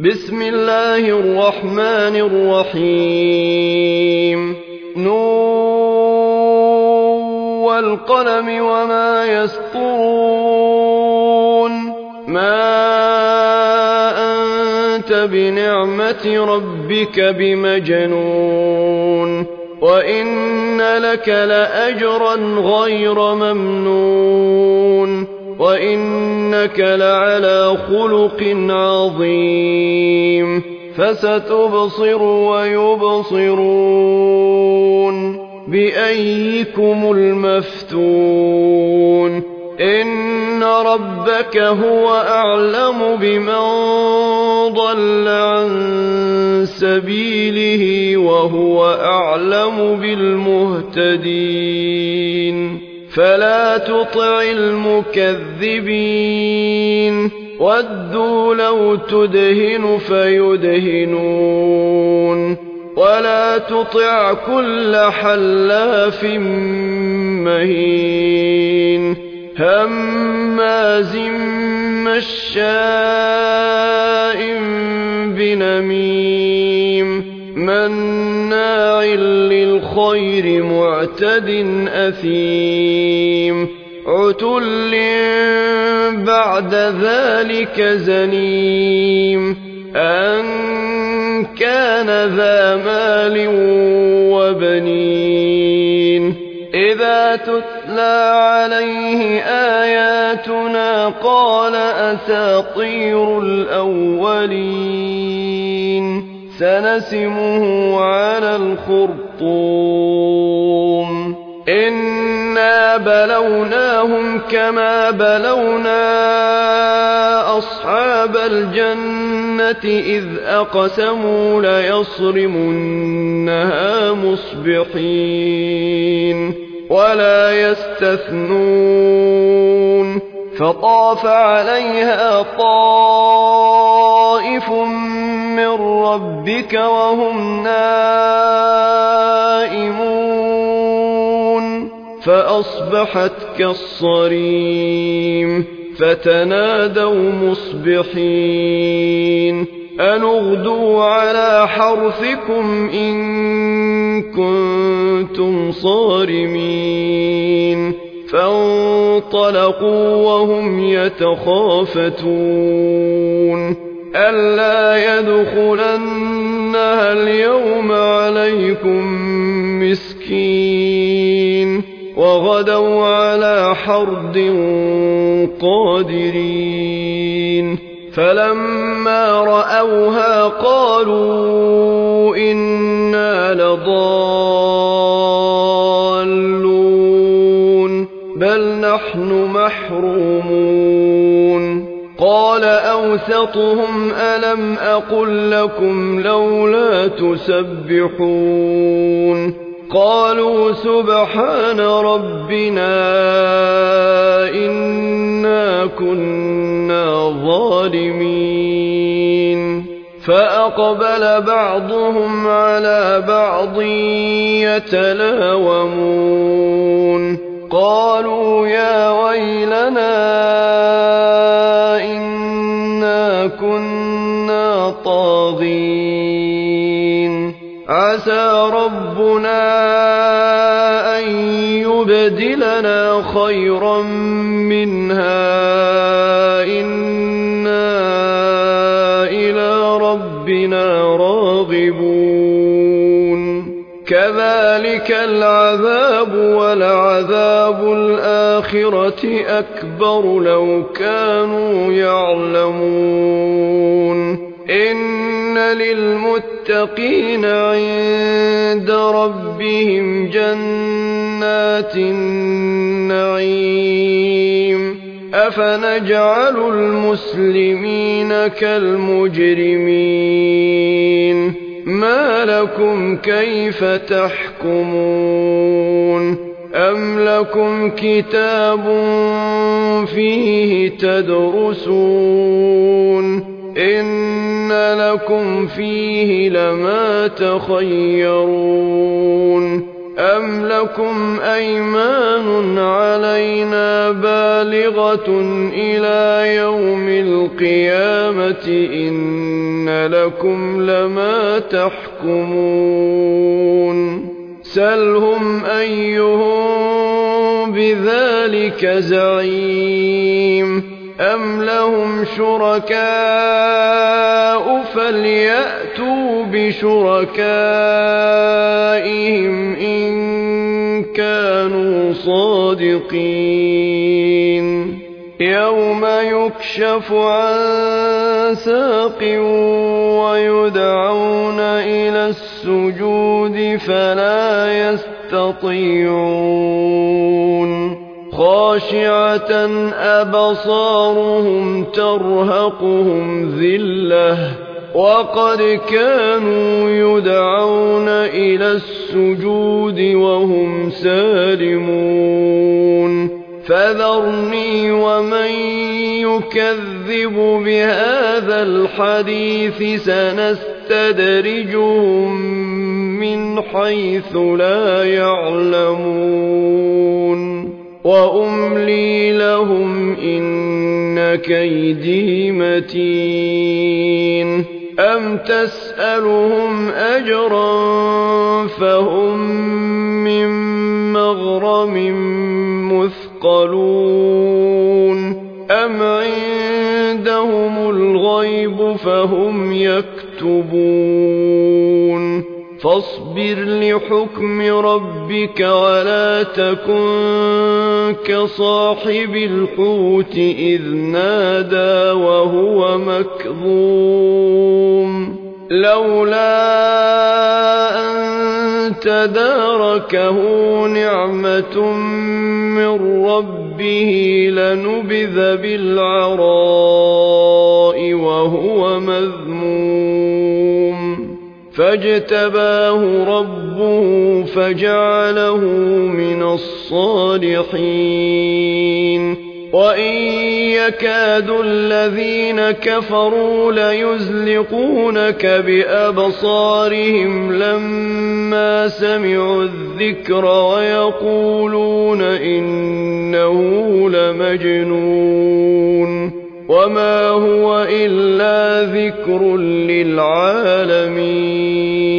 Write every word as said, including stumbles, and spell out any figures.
بسم الله الرحمن الرحيم نون والقلم وما يسطرون ما أنت بنعمة ربك بمجنون وإن لك لأجرا غير ممنون وإنك لعلى خلق عظيم فستبصر ويبصرون بأيكم المفتون إن ربك هو أعلم بمن ضل عن سبيله وهو أعلم بالمهتدين فلا تطع المكذبين ودوا لو تدهن فيدهنون ولا تطع كل حلاف مهين هماز مشاء بنميم مناع للخير معتد أثيم عتل بعد ذلك زنيم أن كان ذا مال وبنين إذا تتلى عليه آياتنا قال أساطير الأولين سنسمه على الخرطوم إنا بلوناهم كما بلونا أصحاب الجنة إذ أقسموا ليصرمنها مصبحين ولا يستثنون فطاف عليها طائف من ربك وهم نائمون فأصبحت كالصريم فتنادوا مصبحين أن اغدوا على حرثكم إن كنتم صارمين فانطلقوا وهم يتخافتون ألا يدخلنها اليوم عليكم مسكين وغدوا على حرد قادرين فلما رأوها قالوا إنا لضالون بل نحن محرومون قال أوسطهم ألم أقل لكم لولا تسبحون قالوا سبحان ربنا إنا كنا ظالمين فأقبل بعضهم على بعض يتلاومون قالوا يا ويلنا إنا كنا طاغين عسى ربنا أن يبدلنا خيرا منها إنا إلى ربنا راغبون كذلك العذاب ولعذاب الآخرة أكبر لو كانوا يعلمون إن للمتقين عند ربهم جنات النعيم أفنجعل المسلمين كالمجرمين ما لكم كيف تحكمون أم لكم كتاب فيه تدرسون إن لكم فيه لما تخيرون أم لكم أيمان علينا بالغة إلى يوم القيامة إن وإن لكم لما تحكمون سلهم أيهم بذلك زعيم أم لهم شركاء فليأتوا بشركائهم إن كانوا صادقين يوم يكشف عن ساق ويدعون إلى السجود فلا يستطيعون خاشعة أبصارهم ترهقهم ذلة وقد كانوا يدعون إلى السجود وهم سالمون فذرني ومن يكذب بهذا الحديث سنستدرجهم من حيث لا يعلمون وأملي لهم إن كيدي متين أم تسألهم أجرا فهم من مغرم مثقلون أم عندهم الغيب فهم يكتبون فاصبر لحكم ربك ولا تكن كصاحب الحوت إذ نادى وهو مكظوم لولا أن تداركه نعمة من ربه لنبذ بالعراء وهو مذموم فاجتباه ربه فجعله من الصالحين وإن يكاد الذين كفروا ليزلقونك بأبصارهم لما سمعوا الذكر ويقولون إنه لمجنون وما هو إلا ذكر للعالمين